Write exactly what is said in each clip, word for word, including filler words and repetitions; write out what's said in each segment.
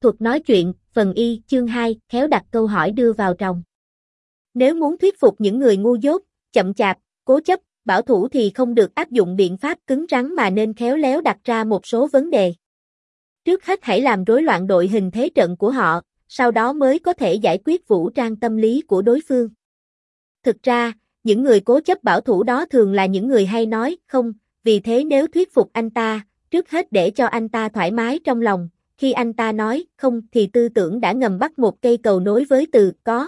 Thuật nói chuyện, phần Y, chương hai, khéo đặt câu hỏi đưa vào tròng. Nếu muốn thuyết phục những người ngu dốt, chậm chạp, cố chấp, bảo thủ thì không được áp dụng biện pháp cứng rắn mà nên khéo léo đặt ra một số vấn đề. Trước hết hãy làm rối loạn đội hình thế trận của họ, sau đó mới có thể giải quyết vũ trang tâm lý của đối phương. Thực ra, những người cố chấp bảo thủ đó thường là những người hay nói không, vì thế nếu thuyết phục anh ta, trước hết để cho anh ta thoải mái trong lòng, khi anh ta nói không thì tư tưởng đã ngầm bắt một cây cầu nối với từ có.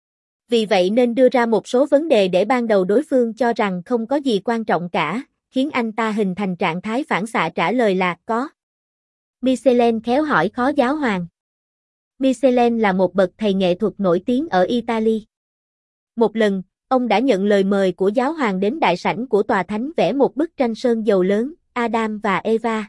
Vì vậy nên đưa ra một số vấn đề để ban đầu đối phương cho rằng không có gì quan trọng cả, khiến anh ta hình thành trạng thái phản xạ trả lời là có. Michelin khéo hỏi khó giáo hoàng. Michelin là một bậc thầy nghệ thuật nổi tiếng ở Italy. Một lần, ông đã nhận lời mời của giáo hoàng đến đại sảnh của tòa thánh vẽ một bức tranh sơn dầu lớn, Adam và Eva.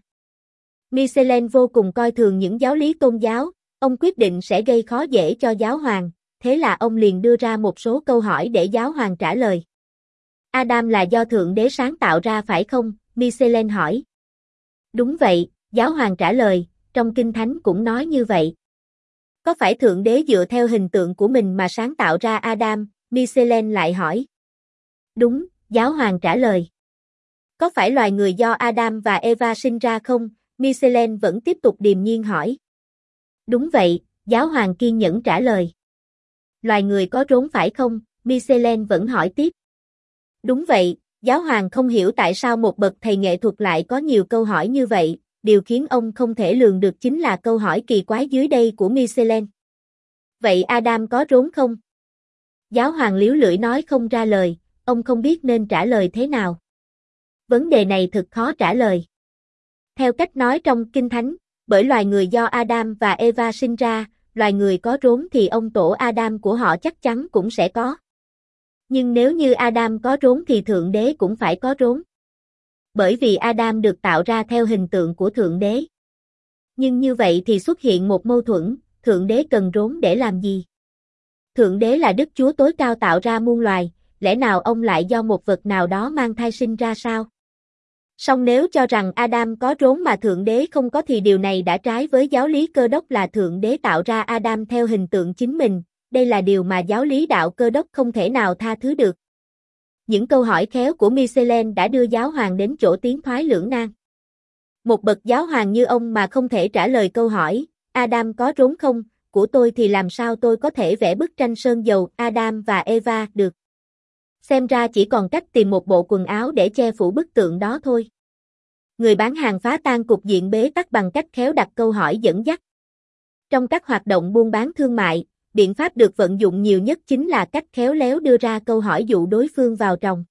Michelin vô cùng coi thường những giáo lý tôn giáo, ông quyết định sẽ gây khó dễ cho giáo hoàng, thế là ông liền đưa ra một số câu hỏi để giáo hoàng trả lời. Adam là do Thượng Đế sáng tạo ra phải không? Michelin hỏi. Đúng vậy, giáo hoàng trả lời, trong Kinh Thánh cũng nói như vậy. Có phải Thượng Đế dựa theo hình tượng của mình mà sáng tạo ra Adam? Michelin lại hỏi. Đúng, giáo hoàng trả lời. Có phải loài người do Adam và Eva sinh ra không? Michelin vẫn tiếp tục điềm nhiên hỏi. Đúng vậy, giáo hoàng kiên nhẫn trả lời. Loài người có rốn phải không? Michelin vẫn hỏi tiếp. Đúng vậy, giáo hoàng không hiểu tại sao một bậc thầy nghệ thuật lại có nhiều câu hỏi như vậy, điều khiến ông không thể lường được chính là câu hỏi kỳ quái dưới đây của Michelin. Vậy Adam có rốn không? Giáo hoàng líu lưỡi nói không ra lời, ông không biết nên trả lời thế nào. Vấn đề này thật khó trả lời. Theo cách nói trong Kinh Thánh, bởi loài người do Adam và Eva sinh ra, loài người có rốn thì ông tổ Adam của họ chắc chắn cũng sẽ có. Nhưng nếu như Adam có rốn thì Thượng Đế cũng phải có rốn. Bởi vì Adam được tạo ra theo hình tượng của Thượng Đế. Nhưng như vậy thì xuất hiện một mâu thuẫn, Thượng Đế cần rốn để làm gì? Thượng Đế là Đức Chúa tối cao tạo ra muôn loài, lẽ nào ông lại do một vật nào đó mang thai sinh ra sao? Song nếu cho rằng Adam có rốn mà Thượng Đế không có thì điều này đã trái với giáo lý Cơ đốc là Thượng Đế tạo ra Adam theo hình tượng chính mình, đây là điều mà giáo lý đạo Cơ đốc không thể nào tha thứ được. Những câu hỏi khéo của Michelin đã đưa giáo hoàng đến chỗ tiến thoái lưỡng nan. Một bậc giáo hoàng như ông mà không thể trả lời câu hỏi, Adam có rốn không, của tôi thì làm sao tôi có thể vẽ bức tranh sơn dầu Adam và Eva được. Xem ra chỉ còn cách tìm một bộ quần áo để che phủ bức tượng đó thôi. Người bán hàng phá tan cục diện bế tắc bằng cách khéo đặt câu hỏi dẫn dắt. Trong các hoạt động buôn bán thương mại, biện pháp được vận dụng nhiều nhất chính là cách khéo léo đưa ra câu hỏi dụ đối phương vào tròng.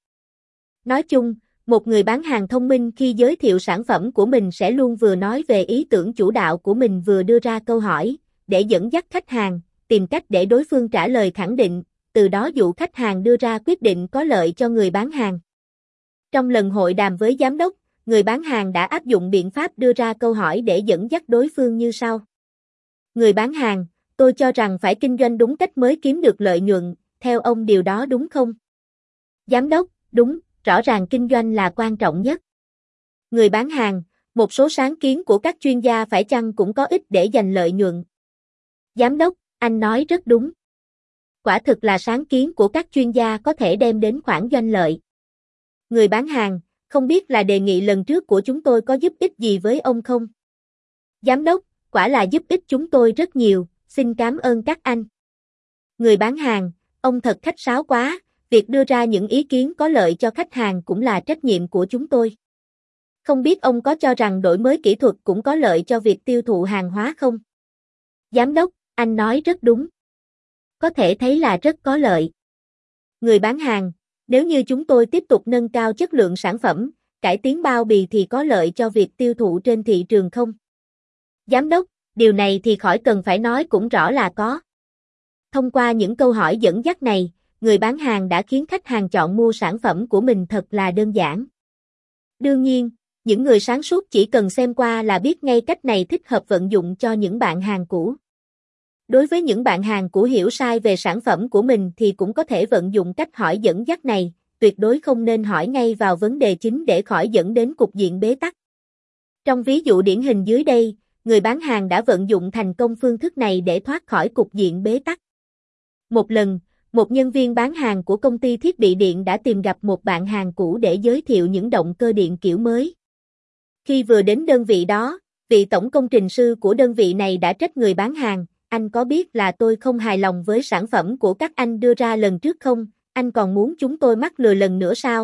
Nói chung, một người bán hàng thông minh khi giới thiệu sản phẩm của mình sẽ luôn vừa nói về ý tưởng chủ đạo của mình vừa đưa ra câu hỏi, để dẫn dắt khách hàng, tìm cách để đối phương trả lời khẳng định, từ đó dụ khách hàng đưa ra quyết định có lợi cho người bán hàng. Trong lần hội đàm với giám đốc, người bán hàng đã áp dụng biện pháp đưa ra câu hỏi để dẫn dắt đối phương như sau. Người bán hàng, tôi cho rằng phải kinh doanh đúng cách mới kiếm được lợi nhuận, theo ông điều đó đúng không? Giám đốc, đúng, rõ ràng kinh doanh là quan trọng nhất. Người bán hàng, một số sáng kiến của các chuyên gia phải chăng cũng có ích để giành lợi nhuận? Giám đốc, anh nói rất đúng. Quả thực là sáng kiến của các chuyên gia có thể đem đến khoản doanh lợi. Người bán hàng, không biết là đề nghị lần trước của chúng tôi có giúp ích gì với ông không? Giám đốc, quả là giúp ích chúng tôi rất nhiều, xin cảm ơn các anh. Người bán hàng, ông thật khách sáo quá, việc đưa ra những ý kiến có lợi cho khách hàng cũng là trách nhiệm của chúng tôi. Không biết ông có cho rằng đổi mới kỹ thuật cũng có lợi cho việc tiêu thụ hàng hóa không? Giám đốc, anh nói rất đúng. Có thể thấy là rất có lợi. Người bán hàng, nếu như chúng tôi tiếp tục nâng cao chất lượng sản phẩm, cải tiến bao bì thì có lợi cho việc tiêu thụ trên thị trường không? Giám đốc, điều này thì khỏi cần phải nói cũng rõ là có. Thông qua những câu hỏi dẫn dắt này, người bán hàng đã khiến khách hàng chọn mua sản phẩm của mình thật là đơn giản. Đương nhiên, những người sáng suốt chỉ cần xem qua là biết ngay cách này thích hợp vận dụng cho những bạn hàng cũ. Đối với những bạn hàng cũ hiểu sai về sản phẩm của mình thì cũng có thể vận dụng cách hỏi dẫn dắt này, tuyệt đối không nên hỏi ngay vào vấn đề chính để khỏi dẫn đến cục diện bế tắc. Trong ví dụ điển hình dưới đây, người bán hàng đã vận dụng thành công phương thức này để thoát khỏi cục diện bế tắc. Một lần, một nhân viên bán hàng của công ty thiết bị điện đã tìm gặp một bạn hàng cũ để giới thiệu những động cơ điện kiểu mới. Khi vừa đến đơn vị đó, vị tổng công trình sư của đơn vị này đã trách người bán hàng, anh có biết là tôi không hài lòng với sản phẩm của các anh đưa ra lần trước không, anh còn muốn chúng tôi mắc lừa lần nữa sao?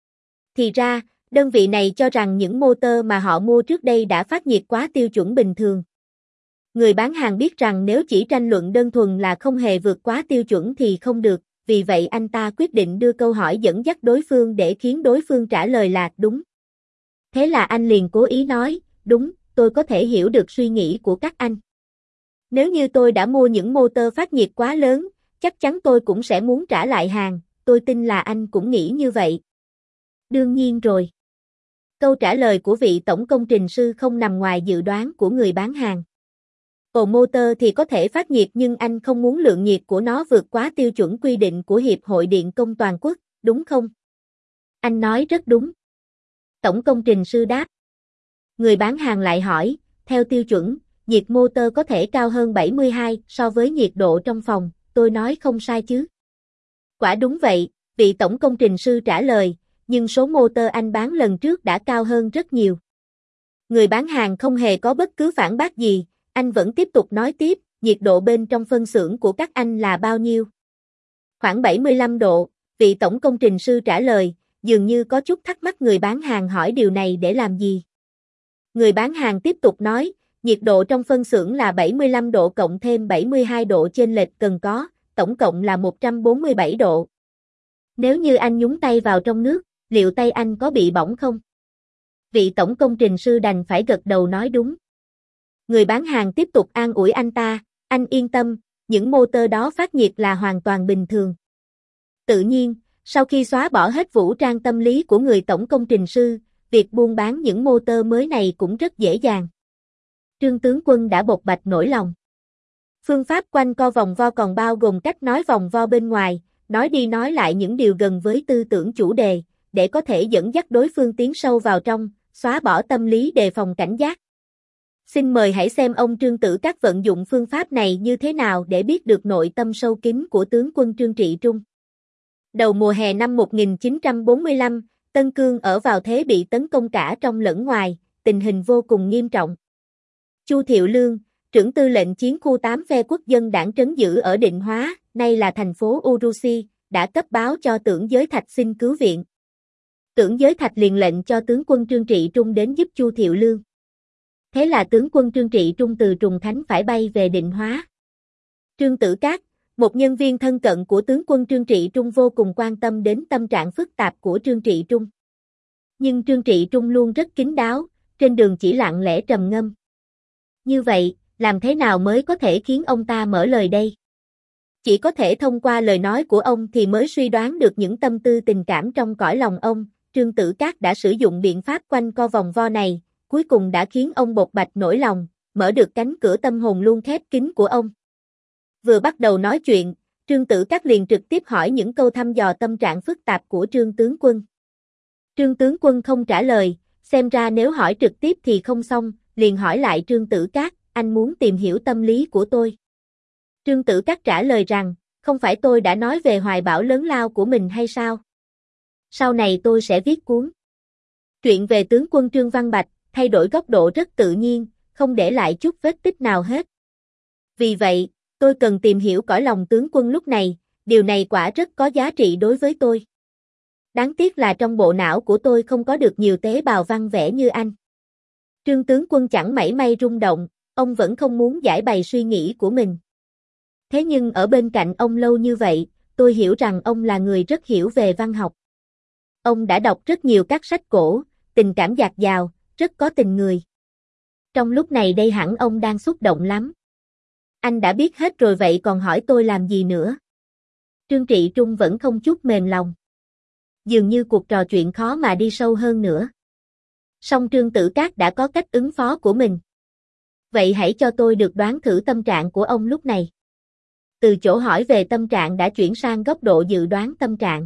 Thì ra, đơn vị này cho rằng những motor mà họ mua trước đây đã phát nhiệt quá tiêu chuẩn bình thường. Người bán hàng biết rằng nếu chỉ tranh luận đơn thuần là không hề vượt quá tiêu chuẩn thì không được, vì vậy anh ta quyết định đưa câu hỏi dẫn dắt đối phương để khiến đối phương trả lời là đúng. Thế là anh liền cố ý nói, đúng, tôi có thể hiểu được suy nghĩ của các anh. Nếu như tôi đã mua những motor phát nhiệt quá lớn, chắc chắn tôi cũng sẽ muốn trả lại hàng, tôi tin là anh cũng nghĩ như vậy. Đương nhiên rồi. Câu trả lời của vị tổng công trình sư không nằm ngoài dự đoán của người bán hàng. Ồ, motor thì có thể phát nhiệt nhưng anh không muốn lượng nhiệt của nó vượt quá tiêu chuẩn quy định của Hiệp hội Điện công toàn quốc, đúng không? Anh nói rất đúng. Tổng công trình sư đáp. Người bán hàng lại hỏi, theo tiêu chuẩn, nhiệt motor có thể cao hơn bảy mươi hai so với nhiệt độ trong phòng, tôi nói không sai chứ? Quả đúng vậy, vị tổng công trình sư trả lời, nhưng số motor anh bán lần trước đã cao hơn rất nhiều. Người bán hàng không hề có bất cứ phản bác gì, anh vẫn tiếp tục nói tiếp, nhiệt độ bên trong phân xưởng của các anh là bao nhiêu? Khoảng bảy mươi lăm độ, vị tổng công trình sư trả lời, dường như có chút thắc mắc người bán hàng hỏi điều này để làm gì. Người bán hàng tiếp tục nói, nhiệt độ trong phân xưởng là bảy mươi lăm độ cộng thêm bảy mươi hai độ chênh lệch cần có, tổng cộng là một trăm bốn mươi bảy độ. Nếu như anh nhúng tay vào trong nước, liệu tay anh có bị bỏng không? Vị tổng công trình sư đành phải gật đầu nói đúng. Người bán hàng tiếp tục an ủi anh ta, anh yên tâm, những motor đó phát nhiệt là hoàn toàn bình thường. Tự nhiên, sau khi xóa bỏ hết vũ trang tâm lý của người tổng công trình sư, việc buôn bán những motor mới này cũng rất dễ dàng. Trương tướng quân đã bộc bạch nỗi lòng. Phương pháp quanh co vòng vo còn bao gồm cách nói vòng vo bên ngoài, nói đi nói lại những điều gần với tư tưởng chủ đề, để có thể dẫn dắt đối phương tiến sâu vào trong, xóa bỏ tâm lý đề phòng cảnh giác. Xin mời hãy xem ông Trương Tử Các vận dụng phương pháp này như thế nào để biết được nội tâm sâu kín của tướng quân Trương Trị Trung. Đầu mùa hè năm một nghìn chín trăm bốn mươi lăm, Tân Cương ở vào thế bị tấn công cả trong lẫn ngoài, tình hình vô cùng nghiêm trọng. Chu Thiệu Lương, trưởng tư lệnh chiến khu tám phe quốc dân đảng trấn giữ ở Định Hóa, nay là thành phố Urusi, đã cấp báo cho Tưởng Giới Thạch xin cứu viện. Tưởng Giới Thạch liền lệnh cho tướng quân Trương Trị Trung đến giúp Chu Thiệu Lương. Thế là tướng quân Trương Trị Trung từ Trùng Khánh phải bay về Định Hóa. Trương Tử Các, một nhân viên thân cận của tướng quân Trương Trị Trung vô cùng quan tâm đến tâm trạng phức tạp của Trương Trị Trung. Nhưng Trương Trị Trung luôn rất kín đáo, trên đường chỉ lặng lẽ trầm ngâm. Như vậy, làm thế nào mới có thể khiến ông ta mở lời đây? Chỉ có thể thông qua lời nói của ông thì mới suy đoán được những tâm tư tình cảm trong cõi lòng ông. Trương Tử Các đã sử dụng biện pháp quanh co vòng vo này, cuối cùng đã khiến ông bộc bạch nỗi lòng, mở được cánh cửa tâm hồn luôn khép kín của ông. Vừa bắt đầu nói chuyện, Trương Tử Các liền trực tiếp hỏi những câu thăm dò tâm trạng phức tạp của Trương tướng quân. Trương tướng quân không trả lời, xem ra nếu hỏi trực tiếp thì không xong, liền hỏi lại Trương Tử Các, anh muốn tìm hiểu tâm lý của tôi. Trương Tử Các trả lời rằng, không phải tôi đã nói về hoài bão lớn lao của mình hay sao? Sau này tôi sẽ viết cuốn truyện về tướng quân Trương Văn Bạch, thay đổi góc độ rất tự nhiên, không để lại chút vết tích nào hết. Vì vậy, tôi cần tìm hiểu cõi lòng tướng quân lúc này, điều này quả rất có giá trị đối với tôi. Đáng tiếc là trong bộ não của tôi không có được nhiều tế bào văn vẽ như anh. Trương tướng quân chẳng mảy may rung động, ông vẫn không muốn giải bày suy nghĩ của mình. Thế nhưng ở bên cạnh ông lâu như vậy, tôi hiểu rằng ông là người rất hiểu về văn học. Ông đã đọc rất nhiều các sách cổ, tình cảm dạt dào, rất có tình người. Trong lúc này đây hẳn ông đang xúc động lắm. Anh đã biết hết rồi vậy còn hỏi tôi làm gì nữa? Trương Trị Trung vẫn không chút mềm lòng. Dường như cuộc trò chuyện khó mà đi sâu hơn nữa. Song Trương Tử Các đã có cách ứng phó của mình. Vậy hãy cho tôi được đoán thử tâm trạng của ông lúc này. Từ chỗ hỏi về tâm trạng đã chuyển sang góc độ dự đoán tâm trạng.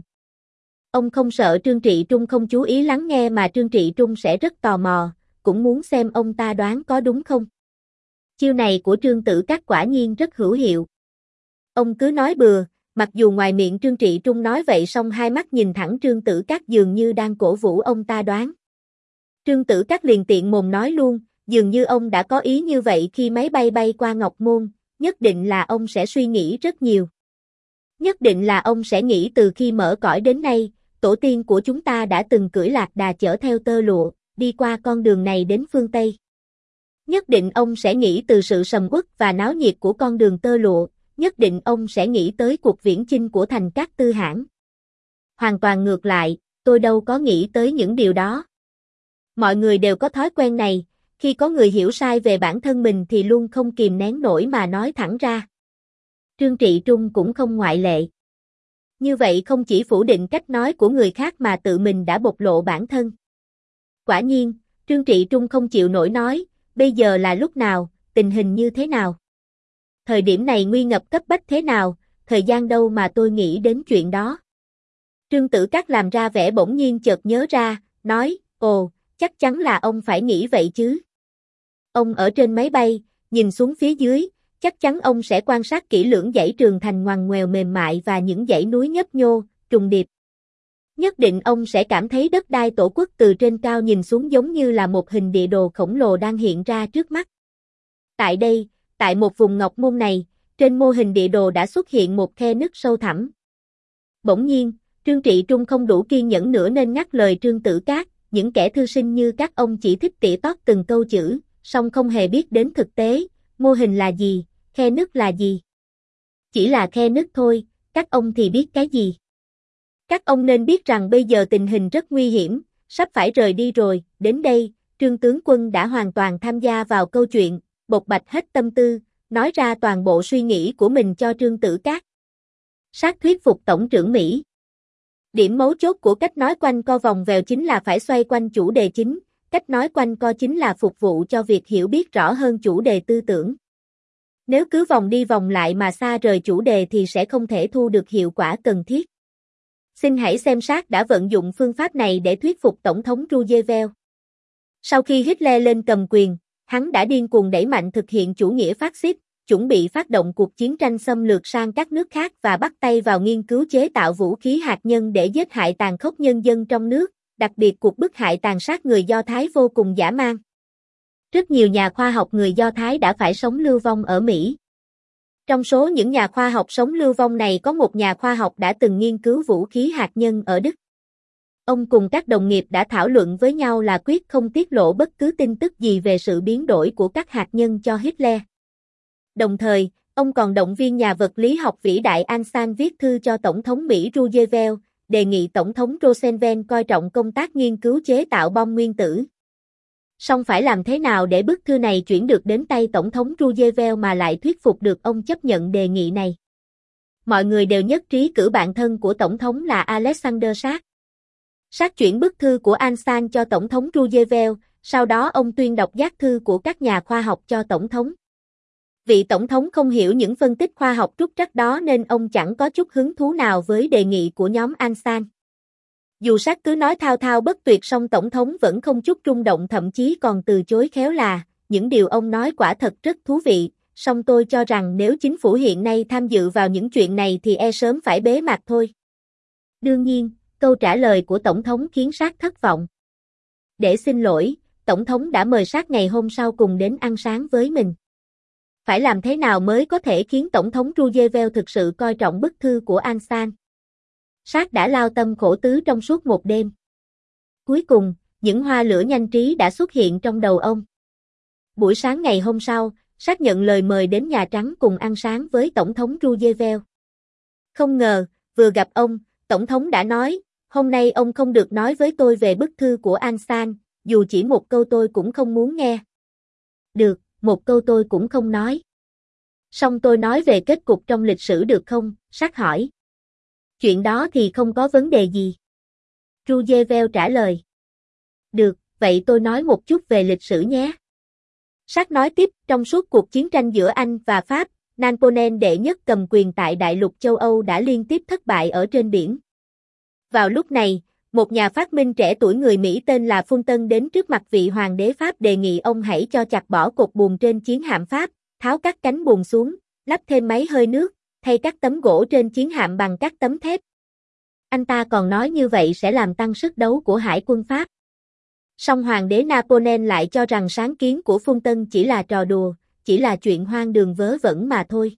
Ông không sợ Trương Trị Trung không chú ý lắng nghe mà Trương Trị Trung sẽ rất tò mò, cũng muốn xem ông ta đoán có đúng không. Chiêu này của Trương Tử Các quả nhiên rất hữu hiệu. Ông cứ nói bừa, mặc dù ngoài miệng Trương Trị Trung nói vậy song hai mắt nhìn thẳng Trương Tử Các dường như đang cổ vũ ông ta đoán. Trương Tử Các liền tiện mồm nói luôn, dường như ông đã có ý như vậy khi máy bay bay qua Ngọc Môn, nhất định là ông sẽ suy nghĩ rất nhiều. Nhất định là ông sẽ nghĩ từ khi mở cõi đến nay, tổ tiên của chúng ta đã từng cưỡi lạc đà chở theo tơ lụa, đi qua con đường này đến phương Tây. Nhất định ông sẽ nghĩ từ sự sầm uất và náo nhiệt của con đường tơ lụa, nhất định ông sẽ nghĩ tới cuộc viễn chinh của thành các tư hãng. Hoàn toàn ngược lại, tôi đâu có nghĩ tới những điều đó. Mọi người đều có thói quen này, khi có người hiểu sai về bản thân mình thì luôn không kìm nén nổi mà nói thẳng ra. Trương Trị Trung cũng không ngoại lệ. Như vậy không chỉ phủ định cách nói của người khác mà tự mình đã bộc lộ bản thân. Quả nhiên, Trương Trị Trung không chịu nổi nói, bây giờ là lúc nào, tình hình như thế nào? Thời điểm này nguy ngập cấp bách thế nào, thời gian đâu mà tôi nghĩ đến chuyện đó. Trương Tử Các làm ra vẻ bỗng nhiên chợt nhớ ra, nói, ồ, chắc chắn là ông phải nghĩ vậy chứ. Ông ở trên máy bay, nhìn xuống phía dưới, chắc chắn ông sẽ quan sát kỹ lưỡng dãy Trường Thành ngoằn ngoèo mềm mại và những dãy núi nhấp nhô, trùng điệp. Nhất định ông sẽ cảm thấy đất đai tổ quốc từ trên cao nhìn xuống giống như là một hình địa đồ khổng lồ đang hiện ra trước mắt. Tại đây, tại một vùng Ngọc Môn này, trên mô hình địa đồ đã xuất hiện một khe nứt sâu thẳm. Bỗng nhiên, Trương Trị Trung không đủ kiên nhẫn nữa nên ngắt lời Trương Tử Các, những kẻ thư sinh như các ông chỉ thích tỉa tót từng câu chữ, song không hề biết đến thực tế, mô hình là gì, khe nứt là gì. Chỉ là khe nứt thôi, các ông thì biết cái gì. Các ông nên biết rằng bây giờ tình hình rất nguy hiểm, sắp phải rời đi rồi, đến đây, Trương tướng quân đã hoàn toàn tham gia vào câu chuyện, bộc bạch hết tâm tư, nói ra toàn bộ suy nghĩ của mình cho Trương Tử Các. Sát thuyết phục tổng trưởng Mỹ. Điểm mấu chốt của cách nói quanh co vòng vèo chính là phải xoay quanh chủ đề chính, cách nói quanh co chính là phục vụ cho việc hiểu biết rõ hơn chủ đề tư tưởng. Nếu cứ vòng đi vòng lại mà xa rời chủ đề thì sẽ không thể thu được hiệu quả cần thiết. Xin hãy xem Sát đã vận dụng phương pháp này để thuyết phục Tổng thống Roosevelt. Sau khi Hitler lên cầm quyền, hắn đã điên cuồng đẩy mạnh thực hiện chủ nghĩa phát xít, chuẩn bị phát động cuộc chiến tranh xâm lược sang các nước khác và bắt tay vào nghiên cứu chế tạo vũ khí hạt nhân để giết hại tàn khốc nhân dân trong nước, đặc biệt cuộc bức hại tàn sát người Do Thái vô cùng dã man. Rất nhiều nhà khoa học người Do Thái đã phải sống lưu vong ở Mỹ. Trong số những nhà khoa học sống lưu vong này có một nhà khoa học đã từng nghiên cứu vũ khí hạt nhân ở Đức. Ông cùng các đồng nghiệp đã thảo luận với nhau là quyết không tiết lộ bất cứ tin tức gì về sự biến đổi của các hạt nhân cho Hitler. Đồng thời, ông còn động viên nhà vật lý học vĩ đại Einstein viết thư cho Tổng thống Mỹ Roosevelt, đề nghị Tổng thống Roosevelt coi trọng công tác nghiên cứu chế tạo bom nguyên tử. Song phải làm thế nào để bức thư này chuyển được đến tay Tổng thống Roosevelt mà lại thuyết phục được ông chấp nhận đề nghị này? Mọi người đều nhất trí cử bạn thân của Tổng thống là Alexander Sack. Sack chuyển bức thư của Einstein cho Tổng thống Roosevelt, sau đó ông tuyên đọc giác thư của các nhà khoa học cho Tổng thống. Vị Tổng thống không hiểu những phân tích khoa học trúc trắc đó nên ông chẳng có chút hứng thú nào với đề nghị của nhóm Einstein. Dù Sack cứ nói thao thao bất tuyệt song Tổng thống vẫn không chút rung động, thậm chí còn từ chối khéo là, những điều ông nói quả thật rất thú vị, song tôi cho rằng nếu chính phủ hiện nay tham dự vào những chuyện này thì e sớm phải bế mạc thôi. Đương nhiên, câu trả lời của Tổng thống khiến Sack thất vọng. Để xin lỗi, Tổng thống đã mời Sack ngày hôm sau cùng đến ăn sáng với mình. Phải làm thế nào mới có thể khiến Tổng thống Roosevelt thực sự coi trọng bức thư của Einstein? Sack đã lao tâm khổ tứ trong suốt một đêm. Cuối cùng, những hoa lửa nhanh trí đã xuất hiện trong đầu ông. Buổi sáng ngày hôm sau, Sack nhận lời mời đến Nhà Trắng cùng ăn sáng với Tổng thống Roosevelt. Không ngờ, vừa gặp ông, Tổng thống đã nói, hôm nay ông không được nói với tôi về bức thư của Einstein, dù chỉ một câu tôi cũng không muốn nghe. Được, một câu tôi cũng không nói. Song tôi nói về kết cục trong lịch sử được không? Sack hỏi. Chuyện đó thì không có vấn đề gì. Roosevelt trả lời. Được, vậy tôi nói một chút về lịch sử nhé. Sack nói tiếp, trong suốt cuộc chiến tranh giữa Anh và Pháp, Napoleon đệ nhất cầm quyền tại đại lục châu Âu đã liên tiếp thất bại ở trên biển. Vào lúc này, một nhà phát minh trẻ tuổi người Mỹ tên là Fulton đến trước mặt vị hoàng đế Pháp đề nghị ông hãy cho chặt bỏ cột buồm trên chiến hạm Pháp, tháo các cánh buồm xuống, lắp thêm máy hơi nước, thay các tấm gỗ trên chiến hạm bằng các tấm thép. Anh ta còn nói như vậy sẽ làm tăng sức đấu của hải quân Pháp. Song hoàng đế Napoleon lại cho rằng sáng kiến của Fulton chỉ là trò đùa, chỉ là chuyện hoang đường vớ vẩn mà thôi.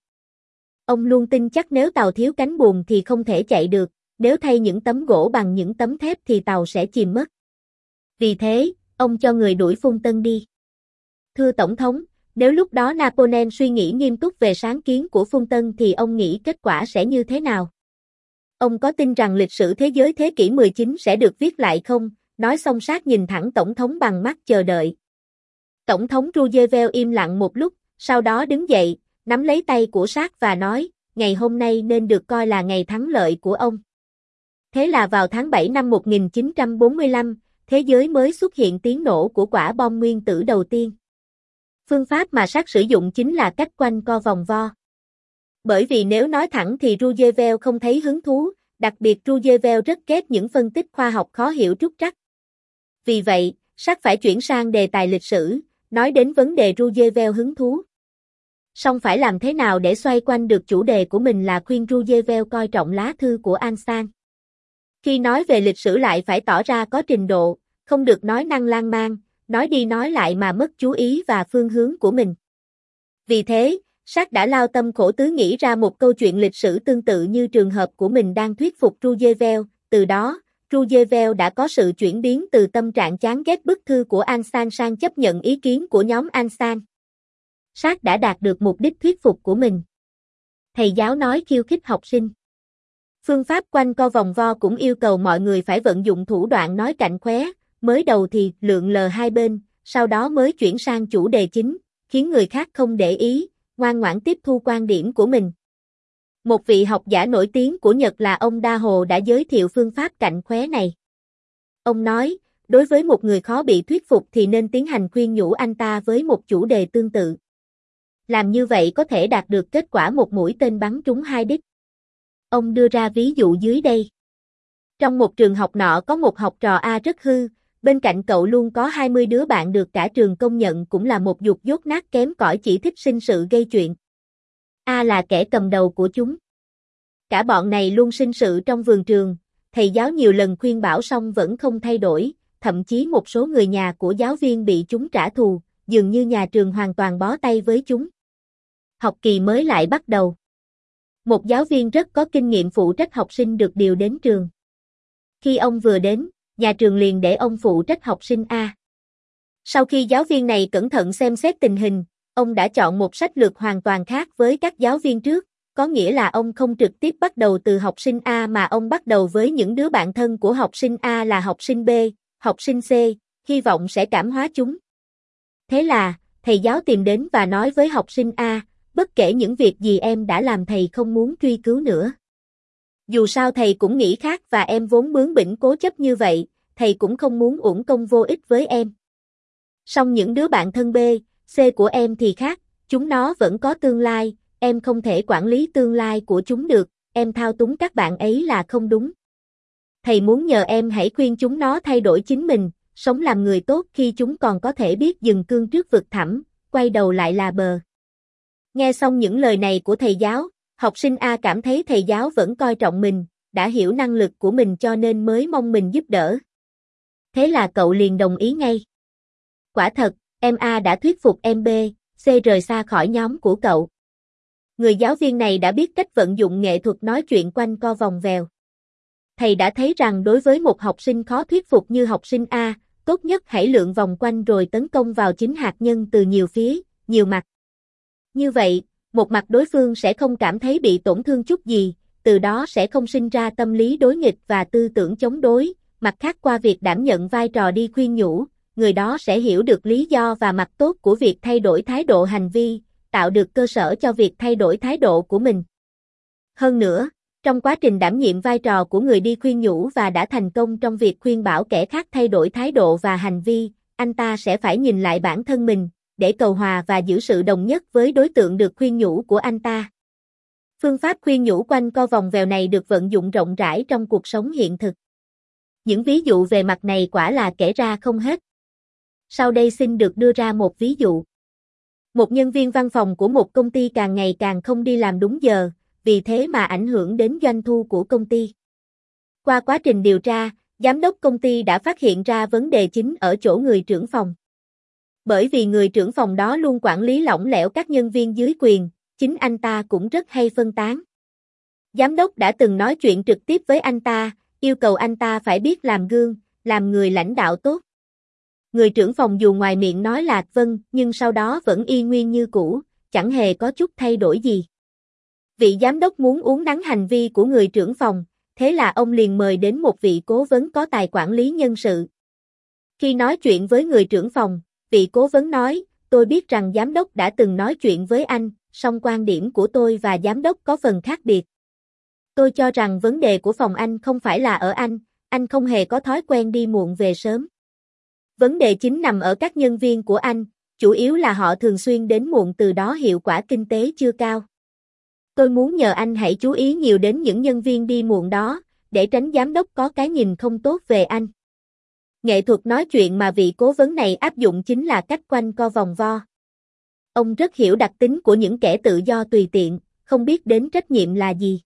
Ông luôn tin chắc nếu tàu thiếu cánh buồm thì không thể chạy được, nếu thay những tấm gỗ bằng những tấm thép thì tàu sẽ chìm mất. Vì thế, ông cho người đuổi Fulton đi. Thưa Tổng thống, nếu lúc đó Napoleon suy nghĩ nghiêm túc về sáng kiến của Fulton thì ông nghĩ kết quả sẽ như thế nào? Ông có tin rằng lịch sử thế giới thế kỷ mười chín sẽ được viết lại không? Nói xong Sát nhìn thẳng Tổng thống bằng mắt chờ đợi. Tổng thống Roosevelt im lặng một lúc, sau đó đứng dậy, nắm lấy tay của Sát và nói, ngày hôm nay nên được coi là ngày thắng lợi của ông. Thế là vào tháng bảy năm một nghìn chín trăm bốn mươi lăm, thế giới mới xuất hiện tiếng nổ của quả bom nguyên tử đầu tiên. Phương pháp mà Sát sử dụng chính là cách quanh co vòng vo. Bởi vì nếu nói thẳng thì Roosevelt không thấy hứng thú, đặc biệt Roosevelt rất ghét những phân tích khoa học khó hiểu trúc trắc. Vì vậy, Sát phải chuyển sang đề tài lịch sử, nói đến vấn đề Roosevelt hứng thú. Song phải làm thế nào để xoay quanh được chủ đề của mình là khuyên Roosevelt coi trọng lá thư của Einstein. Khi nói về lịch sử lại phải tỏ ra có trình độ, không được nói năng lan man, nói đi nói lại mà mất chú ý và phương hướng của mình. Vì thế, Sát đã lao tâm khổ tứ nghĩ ra một câu chuyện lịch sử tương tự như trường hợp của mình đang thuyết phục Roosevelt, từ đó, Roosevelt đã có sự chuyển biến từ tâm trạng chán ghét bức thư của Einstein sang chấp nhận ý kiến của nhóm Einstein. Sát đã đạt được mục đích thuyết phục của mình. Thầy giáo nói khiêu khích học sinh. Phương pháp quanh co vòng vo cũng yêu cầu mọi người phải vận dụng thủ đoạn nói cạnh khóe, mới đầu thì lượn lờ hai bên, sau đó mới chuyển sang chủ đề chính, khiến người khác không để ý, ngoan ngoãn tiếp thu quan điểm của mình. Một vị học giả nổi tiếng của Nhật là ông Đa Hồ đã giới thiệu phương pháp cạnh khóe này. Ông nói, đối với một người khó bị thuyết phục thì nên tiến hành khuyên nhủ anh ta với một chủ đề tương tự. Làm như vậy có thể đạt được kết quả một mũi tên bắn trúng hai đích. Ông đưa ra ví dụ dưới đây. Trong một trường học nọ có một học trò A rất hư, bên cạnh cậu luôn có hai mươi đứa bạn được cả trường công nhận cũng là một giục dốt nát kém cỏi chỉ thích sinh sự gây chuyện. A là kẻ cầm đầu của chúng. Cả bọn này luôn sinh sự trong vườn trường, thầy giáo nhiều lần khuyên bảo xong vẫn không thay đổi, thậm chí một số người nhà của giáo viên bị chúng trả thù, dường như nhà trường hoàn toàn bó tay với chúng. Học kỳ mới lại bắt đầu. Một giáo viên rất có kinh nghiệm phụ trách học sinh được điều đến trường. Khi ông vừa đến, nhà trường liền để ông phụ trách học sinh A. Sau khi giáo viên này cẩn thận xem xét tình hình, ông đã chọn một sách lược hoàn toàn khác với các giáo viên trước, có nghĩa là ông không trực tiếp bắt đầu từ học sinh A mà ông bắt đầu với những đứa bạn thân của học sinh A là học sinh B, học sinh C, hy vọng sẽ cảm hóa chúng. Thế là, thầy giáo tìm đến và nói với học sinh A, bất kể những việc gì em đã làm thầy không muốn truy cứu nữa. Dù sao thầy cũng nghĩ khác và em vốn bướng bỉnh cố chấp như vậy, thầy cũng không muốn uổng công vô ích với em. Song những đứa bạn thân B, C của em thì khác, chúng nó vẫn có tương lai, em không thể quản lý tương lai của chúng được, em thao túng các bạn ấy là không đúng. Thầy muốn nhờ em hãy khuyên chúng nó thay đổi chính mình, sống làm người tốt khi chúng còn có thể biết dừng cương trước vực thẳm, quay đầu lại là bờ. Nghe xong những lời này của thầy giáo, học sinh A cảm thấy thầy giáo vẫn coi trọng mình, đã hiểu năng lực của mình cho nên mới mong mình giúp đỡ. Thế là cậu liền đồng ý ngay. Quả thật, em A đã thuyết phục em B, C rời xa khỏi nhóm của cậu. Người giáo viên này đã biết cách vận dụng nghệ thuật nói chuyện quanh co vòng vèo. Thầy đã thấy rằng đối với một học sinh khó thuyết phục như học sinh A, tốt nhất hãy lượn vòng quanh rồi tấn công vào chính hạt nhân từ nhiều phía, nhiều mặt. Như vậy, một mặt đối phương sẽ không cảm thấy bị tổn thương chút gì, từ đó sẽ không sinh ra tâm lý đối nghịch và tư tưởng chống đối, mặt khác qua việc đảm nhận vai trò đi khuyên nhủ, người đó sẽ hiểu được lý do và mặt tốt của việc thay đổi thái độ hành vi, tạo được cơ sở cho việc thay đổi thái độ của mình. Hơn nữa, trong quá trình đảm nhiệm vai trò của người đi khuyên nhủ và đã thành công trong việc khuyên bảo kẻ khác thay đổi thái độ và hành vi, anh ta sẽ phải nhìn lại bản thân mình, để cầu hòa và giữ sự đồng nhất với đối tượng được khuyên nhủ của anh ta. Phương pháp khuyên nhủ quanh co vòng vèo này được vận dụng rộng rãi trong cuộc sống hiện thực. Những ví dụ về mặt này quả là kể ra không hết. Sau đây xin được đưa ra một ví dụ. Một nhân viên văn phòng của một công ty càng ngày càng không đi làm đúng giờ, vì thế mà ảnh hưởng đến doanh thu của công ty. Qua quá trình điều tra, giám đốc công ty đã phát hiện ra vấn đề chính ở chỗ người trưởng phòng. Bởi vì người trưởng phòng đó luôn quản lý lỏng lẻo các nhân viên dưới quyền, chính anh ta cũng rất hay phân tán. Giám đốc đã từng nói chuyện trực tiếp với anh ta, yêu cầu anh ta phải biết làm gương, làm người lãnh đạo tốt. Người trưởng phòng dù ngoài miệng nói là vâng, nhưng sau đó vẫn y nguyên như cũ, chẳng hề có chút thay đổi gì. Vị giám đốc muốn uốn nắn hành vi của người trưởng phòng, thế là ông liền mời đến một vị cố vấn có tài quản lý nhân sự. Khi nói chuyện với người trưởng phòng, vị cố vấn nói, tôi biết rằng giám đốc đã từng nói chuyện với anh, song quan điểm của tôi và giám đốc có phần khác biệt. Tôi cho rằng vấn đề của phòng anh không phải là ở anh, anh không hề có thói quen đi muộn về sớm. Vấn đề chính nằm ở các nhân viên của anh, chủ yếu là họ thường xuyên đến muộn, từ đó hiệu quả kinh tế chưa cao. Tôi muốn nhờ anh hãy chú ý nhiều đến những nhân viên đi muộn đó, để tránh giám đốc có cái nhìn không tốt về anh. Nghệ thuật nói chuyện mà vị cố vấn này áp dụng chính là cách quanh co vòng vo. Ông rất hiểu đặc tính của những kẻ tự do tùy tiện, không biết đến trách nhiệm là gì.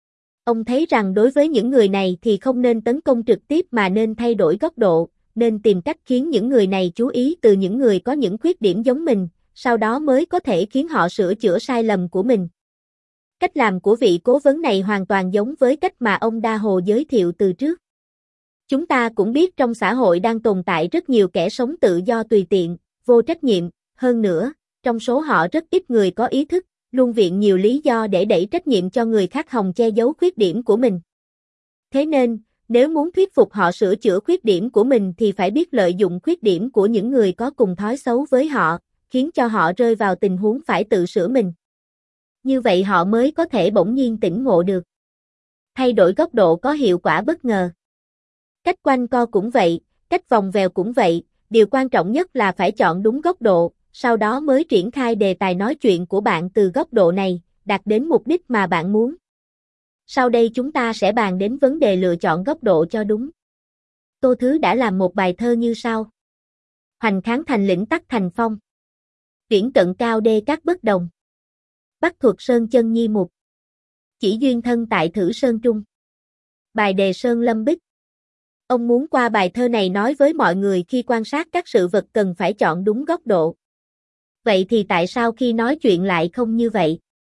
Ông thấy rằng đối với những người này thì không nên tấn công trực tiếp mà nên thay đổi góc độ, nên tìm cách khiến những người này chú ý từ những người có những khuyết điểm giống mình, sau đó mới có thể khiến họ sửa chữa sai lầm của mình. Cách làm của vị cố vấn này hoàn toàn giống với cách mà ông Đa Hồ giới thiệu từ trước. Chúng ta cũng biết trong xã hội đang tồn tại rất nhiều kẻ sống tự do tùy tiện, vô trách nhiệm, hơn nữa, trong số họ rất ít người có ý thức, luôn viện nhiều lý do để đẩy trách nhiệm cho người khác hòng che giấu khuyết điểm của mình. Thế nên, nếu muốn thuyết phục họ sửa chữa khuyết điểm của mình thì phải biết lợi dụng khuyết điểm của những người có cùng thói xấu với họ, khiến cho họ rơi vào tình huống phải tự sửa mình. Như vậy họ mới có thể bỗng nhiên tỉnh ngộ được. Thay đổi góc độ có hiệu quả bất ngờ. Cách quanh co cũng vậy, cách vòng vèo cũng vậy, điều quan trọng nhất là phải chọn đúng góc độ, sau đó mới triển khai đề tài nói chuyện của bạn từ góc độ này, đạt đến mục đích mà bạn muốn. Sau đây chúng ta sẽ bàn đến vấn đề lựa chọn góc độ cho đúng. Tô Thứ đã làm một bài thơ như sau. Hoành kháng thành lĩnh tắc thành phong. Viễn cận cao đê các bất đồng. Bắc thuật sơn chân nhi mục. Chỉ duyên thân tại thử sơn trung. Bài đề sơn lâm bích. Ông muốn qua bài thơ này nói với mọi người khi quan sát các sự vật cần phải chọn đúng góc độ. Vậy thì tại sao khi nói chuyện lại không như vậy?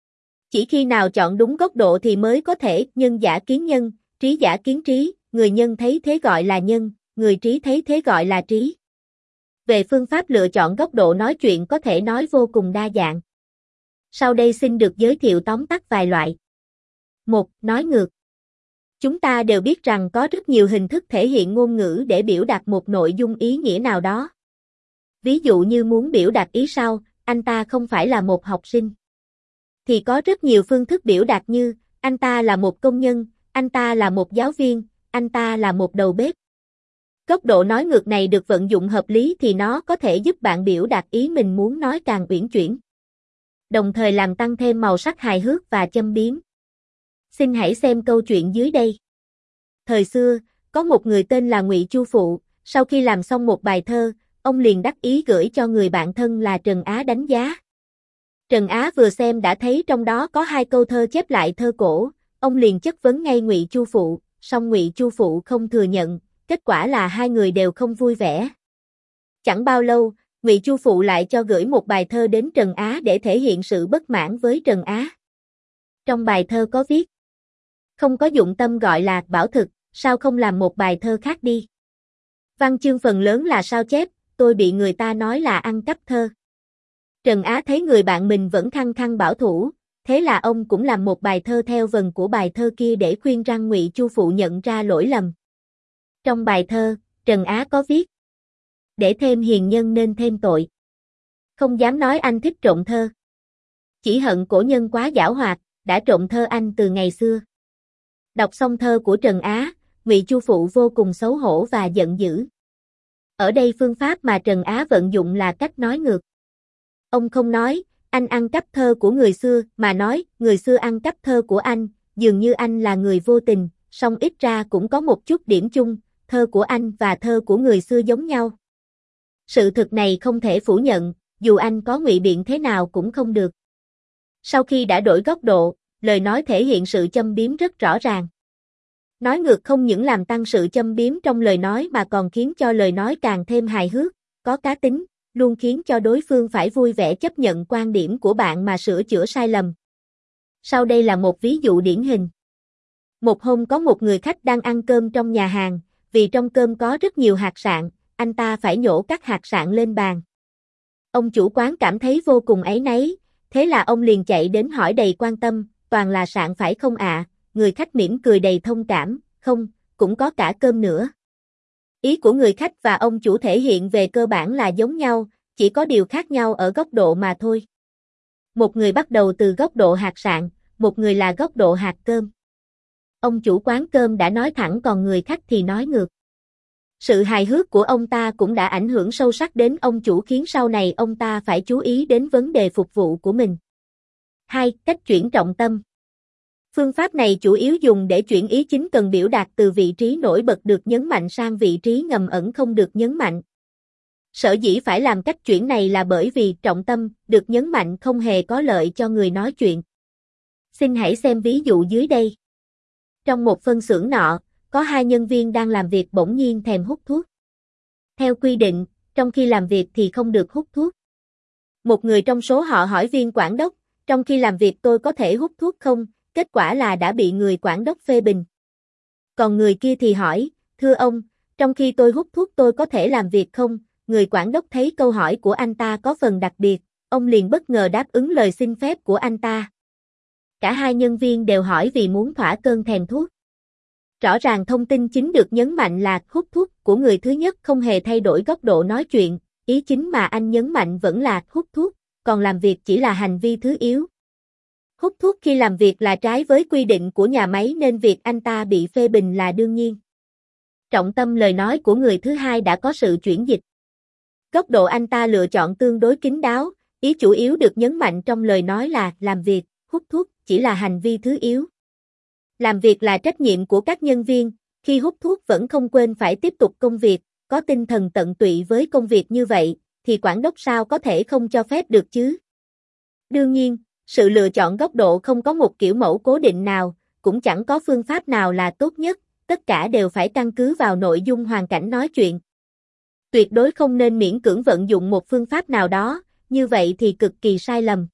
Chỉ khi nào chọn đúng góc độ thì mới có thể nhân giả kiến nhân, trí giả kiến trí, người nhân thấy thế gọi là nhân, người trí thấy thế gọi là trí. Về phương pháp lựa chọn góc độ nói chuyện có thể nói vô cùng đa dạng. Sau đây xin được giới thiệu tóm tắt vài loại. một. Nói ngược. Chúng ta đều biết rằng có rất nhiều hình thức thể hiện ngôn ngữ để biểu đạt một nội dung ý nghĩa nào đó. Ví dụ như muốn biểu đạt ý sau, anh ta không phải là một học sinh. Thì có rất nhiều phương thức biểu đạt như, anh ta là một công nhân, anh ta là một giáo viên, anh ta là một đầu bếp. Góc độ nói ngược này được vận dụng hợp lý thì nó có thể giúp bạn biểu đạt ý mình muốn nói càng uyển chuyển, đồng thời làm tăng thêm màu sắc hài hước và châm biếm. Xin hãy xem câu chuyện dưới đây. Thời xưa, có một người tên là Ngụy Chu Phụ, sau khi làm xong một bài thơ, ông liền đắc ý gửi cho người bạn thân là Trần Á đánh giá. Trần Á vừa xem đã thấy trong đó có hai câu thơ chép lại thơ cổ, ông liền chất vấn ngay Ngụy Chu Phụ, song Ngụy Chu Phụ không thừa nhận, kết quả là hai người đều không vui vẻ. Chẳng bao lâu, Ngụy Chu Phụ lại cho gửi một bài thơ đến Trần Á để thể hiện sự bất mãn với Trần Á. Trong bài thơ có viết: không có dụng tâm gọi là bảo thực, sao không làm một bài thơ khác đi. Văn chương phần lớn là sao chép, tôi bị người ta nói là ăn cắp thơ. Trần Á thấy người bạn mình vẫn khăng khăng bảo thủ, thế là ông cũng làm một bài thơ theo vần của bài thơ kia để khuyên răn Ngụy Chu Phụ nhận ra lỗi lầm. Trong bài thơ, Trần Á có viết: để thêm hiền nhân nên thêm tội. Không dám nói anh thích trộm thơ. Chỉ hận cổ nhân quá giảo hoạt, đã trộm thơ anh từ ngày xưa. Đọc xong thơ của Trần Á, Ngụy Chu Phụ vô cùng xấu hổ và giận dữ. Ở đây phương pháp mà Trần Á vận dụng là cách nói ngược. Ông không nói, anh ăn cắp thơ của người xưa, mà nói, người xưa ăn cắp thơ của anh, dường như anh là người vô tình, song ít ra cũng có một chút điểm chung, thơ của anh và thơ của người xưa giống nhau. Sự thực này không thể phủ nhận, dù anh có ngụy biện thế nào cũng không được. Sau khi đã đổi góc độ, lời nói thể hiện sự châm biếm rất rõ ràng. Nói ngược không những làm tăng sự châm biếm trong lời nói mà còn khiến cho lời nói càng thêm hài hước, có cá tính, luôn khiến cho đối phương phải vui vẻ chấp nhận quan điểm của bạn mà sửa chữa sai lầm. Sau đây là một ví dụ điển hình. Một hôm có một người khách đang ăn cơm trong nhà hàng, vì trong cơm có rất nhiều hạt sạn, anh ta phải nhổ các hạt sạn lên bàn. Ông chủ quán cảm thấy vô cùng áy náy, thế là ông liền chạy đến hỏi đầy quan tâm, toàn là sạn phải không ạ? À? Người khách mỉm cười đầy thông cảm, không, cũng có cả cơm nữa. Ý của người khách và ông chủ thể hiện về cơ bản là giống nhau, chỉ có điều khác nhau ở góc độ mà thôi. Một người bắt đầu từ góc độ hạt sạn, một người là góc độ hạt cơm. Ông chủ quán cơm đã nói thẳng còn người khách thì nói ngược. Sự hài hước của ông ta cũng đã ảnh hưởng sâu sắc đến ông chủ khiến sau này ông ta phải chú ý đến vấn đề phục vụ của mình. hai. Cách chuyển trọng tâm. Phương pháp này chủ yếu dùng để chuyển ý chính cần biểu đạt từ vị trí nổi bật được nhấn mạnh sang vị trí ngầm ẩn không được nhấn mạnh. Sở dĩ phải làm cách chuyển này là bởi vì trọng tâm được nhấn mạnh không hề có lợi cho người nói chuyện. Xin hãy xem ví dụ dưới đây. Trong một phân xưởng nọ, có hai nhân viên đang làm việc bỗng nhiên thèm hút thuốc. Theo quy định, trong khi làm việc thì không được hút thuốc. Một người trong số họ hỏi viên quản đốc, trong khi làm việc tôi có thể hút thuốc không? Kết quả là đã bị người quản đốc phê bình. Còn người kia thì hỏi, thưa ông, trong khi tôi hút thuốc tôi có thể làm việc không? Người quản đốc thấy câu hỏi của anh ta có phần đặc biệt, ông liền bất ngờ đáp ứng lời xin phép của anh ta. Cả hai nhân viên đều hỏi vì muốn thỏa cơn thèm thuốc. Rõ ràng thông tin chính được nhấn mạnh là hút thuốc của người thứ nhất không hề thay đổi góc độ nói chuyện, ý chính mà anh nhấn mạnh vẫn là hút thuốc, còn làm việc chỉ là hành vi thứ yếu. Hút thuốc khi làm việc là trái với quy định của nhà máy nên việc anh ta bị phê bình là đương nhiên. Trọng tâm lời nói của người thứ hai đã có sự chuyển dịch. Góc độ anh ta lựa chọn tương đối kín đáo, ý chủ yếu được nhấn mạnh trong lời nói là làm việc, hút thuốc chỉ là hành vi thứ yếu. Làm việc là trách nhiệm của các nhân viên, khi hút thuốc vẫn không quên phải tiếp tục công việc, có tinh thần tận tụy với công việc như vậy, thì quản đốc sao có thể không cho phép được chứ? Đương nhiên, sự lựa chọn góc độ không có một kiểu mẫu cố định nào, cũng chẳng có phương pháp nào là tốt nhất, tất cả đều phải căn cứ vào nội dung hoàn cảnh nói chuyện. Tuyệt đối không nên miễn cưỡng vận dụng một phương pháp nào đó, như vậy thì cực kỳ sai lầm.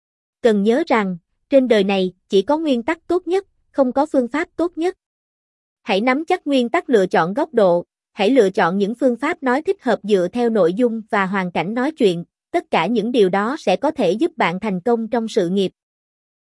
Cần nhớ rằng, trên đời này chỉ có nguyên tắc tốt nhất, không có phương pháp tốt nhất. Hãy nắm chắc nguyên tắc lựa chọn góc độ, hãy lựa chọn những phương pháp nói thích hợp dựa theo nội dung và hoàn cảnh nói chuyện, tất cả những điều đó sẽ có thể giúp bạn thành công trong sự nghiệp.